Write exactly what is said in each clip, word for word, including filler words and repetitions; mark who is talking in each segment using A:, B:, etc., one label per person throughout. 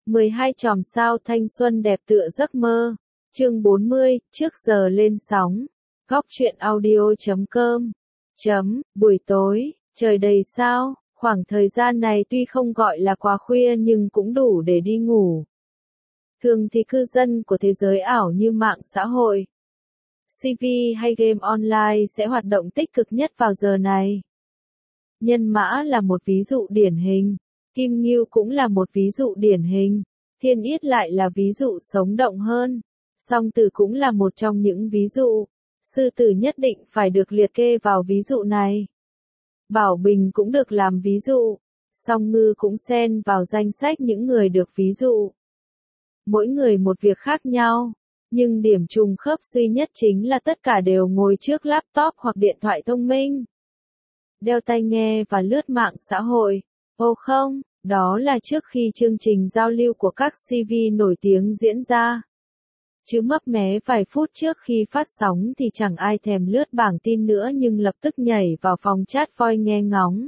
A: mười hai chòm sao thanh xuân đẹp tựa giấc mơ. Chương bốn mươi, trước giờ lên sóng. Góc truyện audio chấm com. Chấm, buổi tối, trời đầy sao, khoảng thời gian này tuy không gọi là quá khuya nhưng cũng đủ để đi ngủ. Thường thì cư dân của thế giới ảo như mạng xã hội, xê vê hay game online sẽ hoạt động tích cực nhất vào giờ này. Nhân mã là một ví dụ điển hình, Kim Ngưu cũng là một ví dụ điển hình, Thiên Yết lại là ví dụ sống động hơn, Song Tử cũng là một trong những ví dụ, Sư Tử nhất định phải được liệt kê vào ví dụ này. Bảo Bình cũng được làm ví dụ, Song Ngư cũng xen vào danh sách những người được ví dụ. Mỗi người một việc khác nhau, nhưng điểm trùng khớp duy nhất chính là tất cả đều ngồi trước laptop hoặc điện thoại thông minh, đeo tai nghe và lướt mạng xã hội. Ồ không, đó là trước khi chương trình giao lưu của các xê vê nổi tiếng diễn ra. Chứ mấp mé vài phút trước khi phát sóng thì chẳng ai thèm lướt bảng tin nữa nhưng lập tức nhảy vào phòng chat voi nghe ngóng.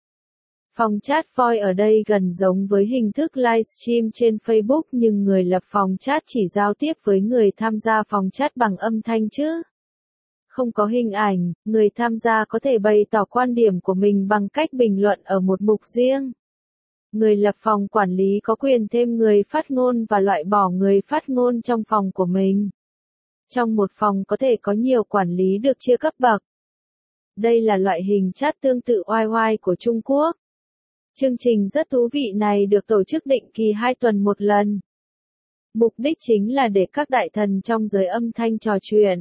A: Phòng chat voi ở đây gần giống với hình thức livestream trên Facebook nhưng người lập phòng chat chỉ giao tiếp với người tham gia phòng chat bằng âm thanh chứ không có hình ảnh. Người tham gia có thể bày tỏ quan điểm của mình bằng cách bình luận ở một mục riêng. Người lập phòng quản lý có quyền thêm người phát ngôn và loại bỏ người phát ngôn trong phòng của mình. Trong một phòng có thể có nhiều quản lý được chia cấp bậc. Đây là loại hình chat tương tự oai oai của Trung Quốc. Chương trình rất thú vị này được tổ chức định kỳ hai tuần một lần. Mục đích chính là để các đại thần trong giới âm thanh trò chuyện,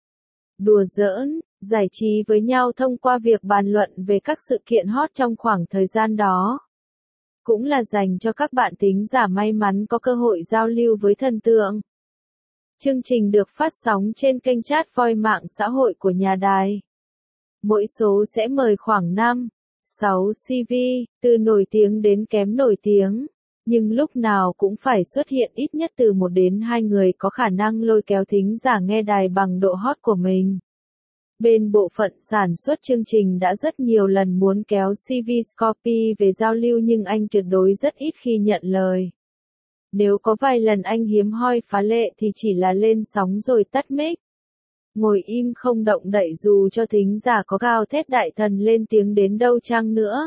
A: đùa giỡn, giải trí với nhau thông qua việc bàn luận về các sự kiện hot trong khoảng thời gian đó. Cũng là dành cho các bạn thính giả may mắn có cơ hội giao lưu với thần tượng. Chương trình được phát sóng trên kênh chat voi mạng xã hội của nhà đài. Mỗi số sẽ mời khoảng năm, sáu xê vê, từ nổi tiếng đến kém nổi tiếng, nhưng lúc nào cũng phải xuất hiện ít nhất từ một đến hai người có khả năng lôi kéo thính giả nghe đài bằng độ hot của mình. Bên bộ phận sản xuất chương trình đã rất nhiều lần muốn kéo xê vê Scorpy về giao lưu nhưng anh tuyệt đối rất ít khi nhận lời. Nếu có vài lần anh hiếm hoi phá lệ thì chỉ là lên sóng rồi tắt mic, ngồi im không động đậy dù cho thính giả có gào thét đại thần lên tiếng đến đâu chăng nữa.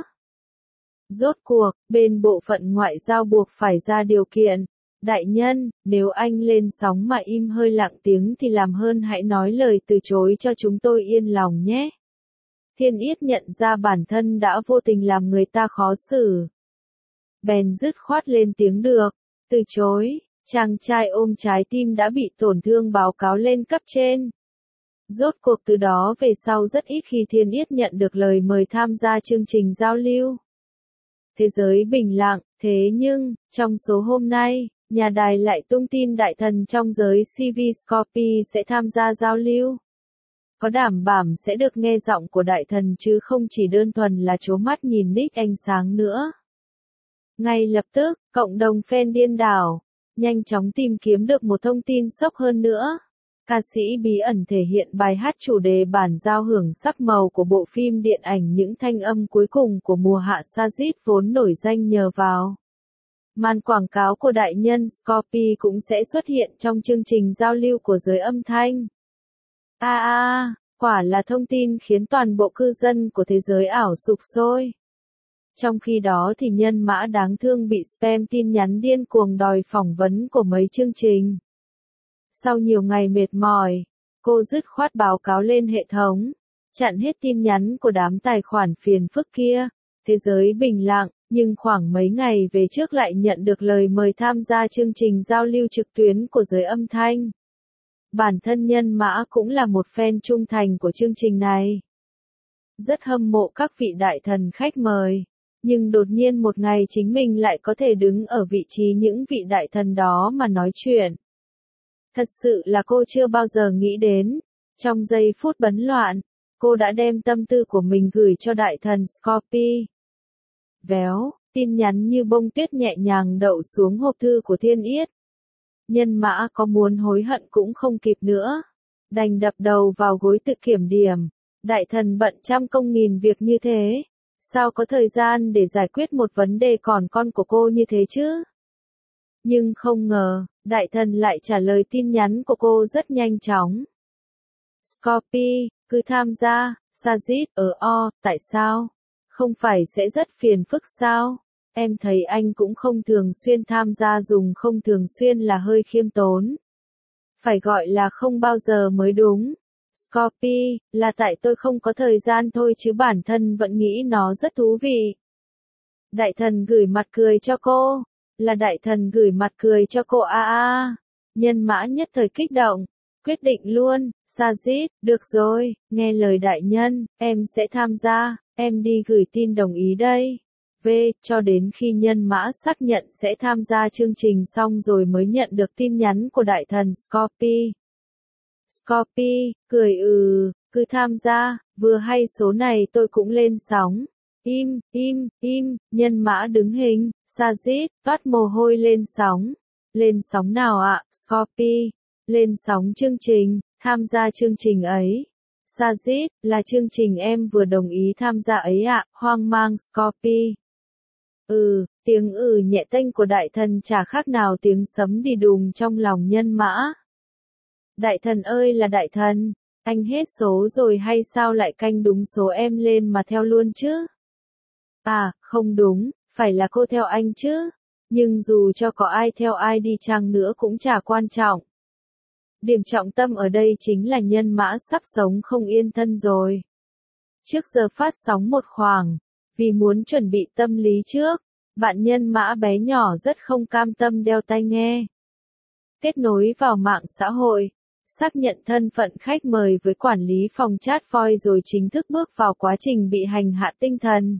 A: Rốt cuộc, bên bộ phận ngoại giao buộc phải ra điều kiện. Đại nhân, nếu anh lên sóng mà im hơi lặng tiếng thì làm hơn hãy nói lời từ chối cho chúng tôi yên lòng nhé. Thiên Yết nhận ra bản thân đã vô tình làm người ta khó xử. Bèn dứt khoát lên tiếng được. Từ chối, chàng trai ôm trái tim đã bị tổn thương báo cáo lên cấp trên. Rốt cuộc từ đó về sau rất ít khi Thiên Yết nhận được lời mời tham gia chương trình giao lưu. Thế giới bình lặng, thế nhưng, trong số hôm nay, nhà đài lại tung tin đại thần trong giới xê vê Scorpy sẽ tham gia giao lưu. Có đảm bảo sẽ được nghe giọng của đại thần chứ không chỉ đơn thuần là trố mắt nhìn nick ánh sáng nữa. Ngay lập tức, cộng đồng fan điên đảo, nhanh chóng tìm kiếm được một thông tin sốc hơn nữa. Ca sĩ bí ẩn thể hiện bài hát chủ đề bản giao hưởng sắc màu của bộ phim điện ảnh Những thanh âm cuối cùng của mùa hạ Sajid vốn nổi danh nhờ vào. Màn quảng cáo của đại nhân Scorpy cũng sẽ xuất hiện trong chương trình giao lưu của giới âm thanh. A a, quả là thông tin khiến toàn bộ cư dân của thế giới ảo sục sôi. Trong khi đó thì nhân mã đáng thương bị spam tin nhắn điên cuồng đòi phỏng vấn của mấy chương trình. Sau nhiều ngày mệt mỏi, cô dứt khoát báo cáo lên hệ thống, chặn hết tin nhắn của đám tài khoản phiền phức kia. Thế giới bình lặng, nhưng khoảng mấy ngày về trước lại nhận được lời mời tham gia chương trình giao lưu trực tuyến của giới âm thanh. Bản thân nhân mã cũng là một fan trung thành của chương trình này. Rất hâm mộ các vị đại thần khách mời, nhưng đột nhiên một ngày chính mình lại có thể đứng ở vị trí những vị đại thần đó mà nói chuyện. Thật sự là cô chưa bao giờ nghĩ đến. Trong giây phút bấn loạn, cô đã đem tâm tư của mình gửi cho đại thần Scorpy. Véo, tin nhắn như bông tuyết nhẹ nhàng đậu xuống hộp thư của Thiên Yết. Nhân mã có muốn hối hận cũng không kịp nữa. Đành đập đầu vào gối tự kiểm điểm. Đại thần bận trăm công nghìn việc như thế. Sao có thời gian để giải quyết một vấn đề còn con của cô như thế chứ? Nhưng không ngờ, đại thần lại trả lời tin nhắn của cô rất nhanh chóng. Scorpio, cứ tham gia, Sajid, ở o, tại sao? Không phải sẽ rất phiền phức sao? Em thấy anh cũng không thường xuyên tham gia, dùng không thường xuyên là hơi khiêm tốn. Phải gọi là không bao giờ mới đúng. Scorpio, là tại tôi không có thời gian thôi chứ bản thân vẫn nghĩ nó rất thú vị. Đại thần gửi mặt cười cho cô. Là đại thần gửi mặt cười cho cô a a. Nhân mã nhất thời kích động. Quyết định luôn, Sajid, được rồi, nghe lời đại nhân, em sẽ tham gia, em đi gửi tin đồng ý đây. V, cho đến khi nhân mã xác nhận sẽ tham gia chương trình xong rồi mới nhận được tin nhắn của đại thần Scorpio. Scorpio, cười ừ, cứ tham gia, vừa hay số này tôi cũng lên sóng. Im, im, im, nhân mã đứng hình, Sajid, toát mồ hôi lên sóng. Lên sóng nào ạ, Scorpio? Lên sóng chương trình, tham gia chương trình ấy. Sajid, là chương trình em vừa đồng ý tham gia ấy ạ, hoang mang Scorpio. Ừ, tiếng ừ nhẹ tênh của đại thần chả khác nào tiếng sấm đi đùng trong lòng nhân mã. Đại thần ơi là đại thần, anh hết số rồi hay sao lại canh đúng số em lên mà theo luôn chứ? À, không đúng, phải là cô theo anh chứ. Nhưng dù cho có ai theo ai đi chăng nữa cũng chả quan trọng. Điểm trọng tâm ở đây chính là nhân mã sắp sống không yên thân rồi. Trước giờ phát sóng một khoảng, vì muốn chuẩn bị tâm lý trước, bạn nhân mã bé nhỏ rất không cam tâm đeo tai nghe. Kết nối vào mạng xã hội, xác nhận thân phận khách mời với quản lý phòng chat voi rồi chính thức bước vào quá trình bị hành hạ tinh thần.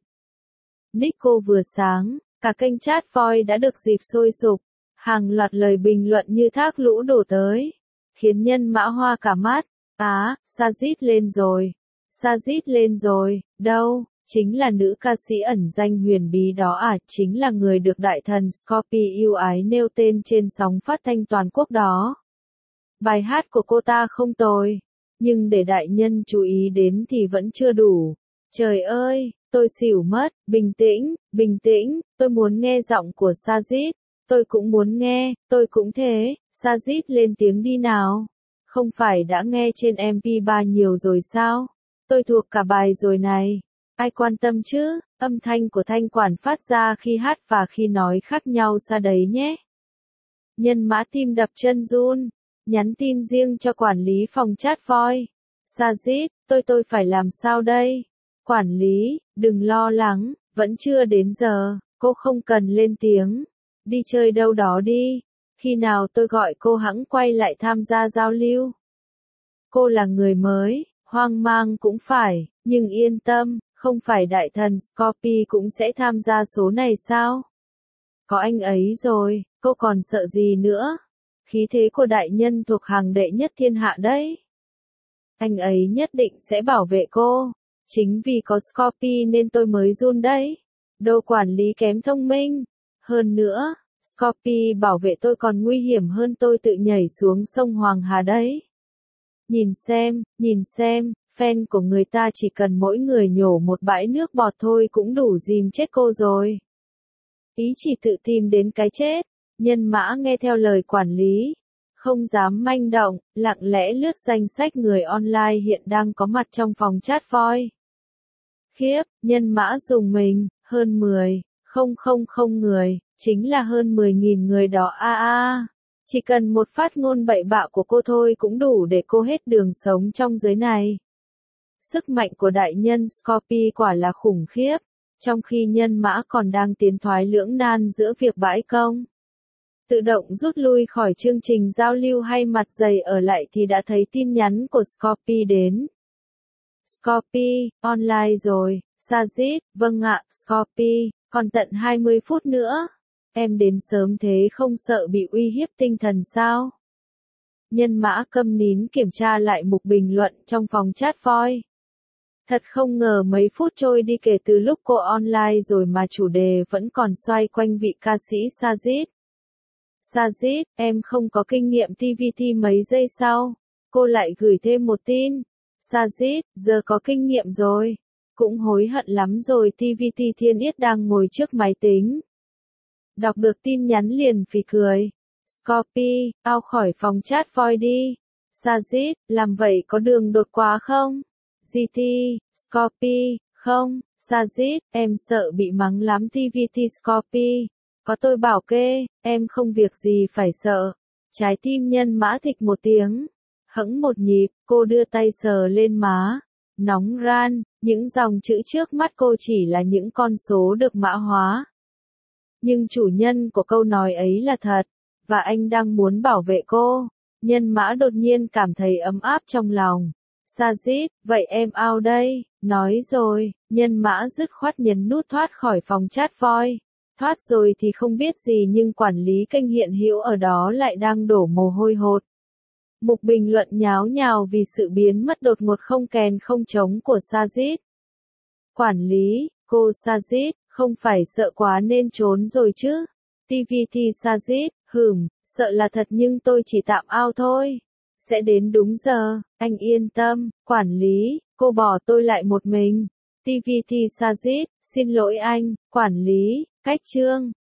A: Nico vừa sáng, cả kênh chat voi đã được dịp sôi sục, hàng loạt lời bình luận như thác lũ đổ tới, khiến nhân mã hoa cả mắt. Á, Sajid lên rồi, Sajid lên rồi, đâu, chính là nữ ca sĩ ẩn danh huyền bí đó à, chính là người được đại thần Scorpio yêu ái nêu tên trên sóng phát thanh toàn quốc đó. Bài hát của cô ta không tồi, nhưng để đại nhân chú ý đến thì vẫn chưa đủ. Trời ơi, tôi xỉu mất, bình tĩnh, bình tĩnh, tôi muốn nghe giọng của Sajid, tôi cũng muốn nghe, tôi cũng thế, Sajid lên tiếng đi nào. Không phải đã nghe trên em pê ba nhiều rồi sao? Tôi thuộc cả bài rồi này. Ai quan tâm chứ, âm thanh của thanh quản phát ra khi hát và khi nói khác nhau xa đấy nhé. Nhân mã tim đập chân run, nhắn tin riêng cho quản lý phòng chat voi. Sajid, tôi tôi phải làm sao đây? Quản lý, đừng lo lắng, vẫn chưa đến giờ, cô không cần lên tiếng. Đi chơi đâu đó đi, khi nào tôi gọi cô hẵng quay lại tham gia giao lưu. Cô là người mới, hoang mang cũng phải, nhưng yên tâm, không phải đại thần Scorpio cũng sẽ tham gia số này sao? Có anh ấy rồi, cô còn sợ gì nữa? Khí thế của đại nhân thuộc hàng đệ nhất thiên hạ đấy. Anh ấy nhất định sẽ bảo vệ cô. Chính vì có Scorpio nên tôi mới run đấy. Đồ quản lý kém thông minh. Hơn nữa, Scorpio bảo vệ tôi còn nguy hiểm hơn tôi tự nhảy xuống sông Hoàng Hà đấy. Nhìn xem, nhìn xem, fan của người ta chỉ cần mỗi người nhổ một bãi nước bọt thôi cũng đủ dìm chết cô rồi. Ý chỉ tự tìm đến cái chết. Nhân mã nghe theo lời quản lý. Không dám manh động, lặng lẽ lướt danh sách người online hiện đang có mặt trong phòng chat voi. Khiếp, nhân mã dùng mình, hơn mười, không không không người, chính là hơn mười nghìn người đó a a. Chỉ cần một phát ngôn bậy bạ của cô thôi cũng đủ để cô hết đường sống trong giới này. Sức mạnh của đại nhân Scorpio quả là khủng khiếp, trong khi nhân mã còn đang tiến thoái lưỡng nan giữa việc bãi công. Tự động rút lui khỏi chương trình giao lưu hay mặt dày ở lại thì đã thấy tin nhắn của Scorpio đến. Scorpio, online rồi, Sajid, vâng ạ, Scorpio, còn tận hai mươi phút nữa. Em đến sớm thế không sợ bị uy hiếp tinh thần sao? Nhân mã câm nín kiểm tra lại mục bình luận trong phòng chat voi. Thật không ngờ mấy phút trôi đi kể từ lúc cô online rồi mà chủ đề vẫn còn xoay quanh vị ca sĩ Sajid. Sajid, em không có kinh nghiệm tê vê tê mấy giây sau. Cô lại gửi thêm một tin. Sajid, giờ có kinh nghiệm rồi. Cũng hối hận lắm rồi tê vê tê Thiên Yết đang ngồi trước máy tính. Đọc được tin nhắn liền phì cười. Scorpy, out khỏi phòng chat void đi. Sajid, làm vậy có đường đột quá không? giê tê, Scorpy, không. Sajid, em sợ bị mắng lắm tê vê tê Scorpy. Có tôi bảo kê, em không việc gì phải sợ. Trái tim nhân mã thịch một tiếng. Hẫng một nhịp, cô đưa tay sờ lên má. Nóng ran, những dòng chữ trước mắt cô chỉ là những con số được mã hóa. Nhưng chủ nhân của câu nói ấy là thật, và anh đang muốn bảo vệ cô. Nhân mã đột nhiên cảm thấy ấm áp trong lòng. Sajid, vậy em out đây, nói rồi, nhân mã dứt khoát nhấn nút thoát khỏi phòng chat void. Thoát rồi thì không biết gì nhưng quản lý kênh hiện hữu ở đó lại đang đổ mồ hôi hột. Mục bình luận nháo nhào vì sự biến mất đột ngột không kèn không trống của Sajid. Quản lý, cô Sajid, không phải sợ quá nên trốn rồi chứ? tê vê tê Sajid, hửm, sợ là thật nhưng tôi chỉ tạm out thôi. Sẽ đến đúng giờ, anh yên tâm, quản lý, cô bỏ tôi lại một mình. tê vê tê Sajid, xin lỗi anh, quản lý, cách chương.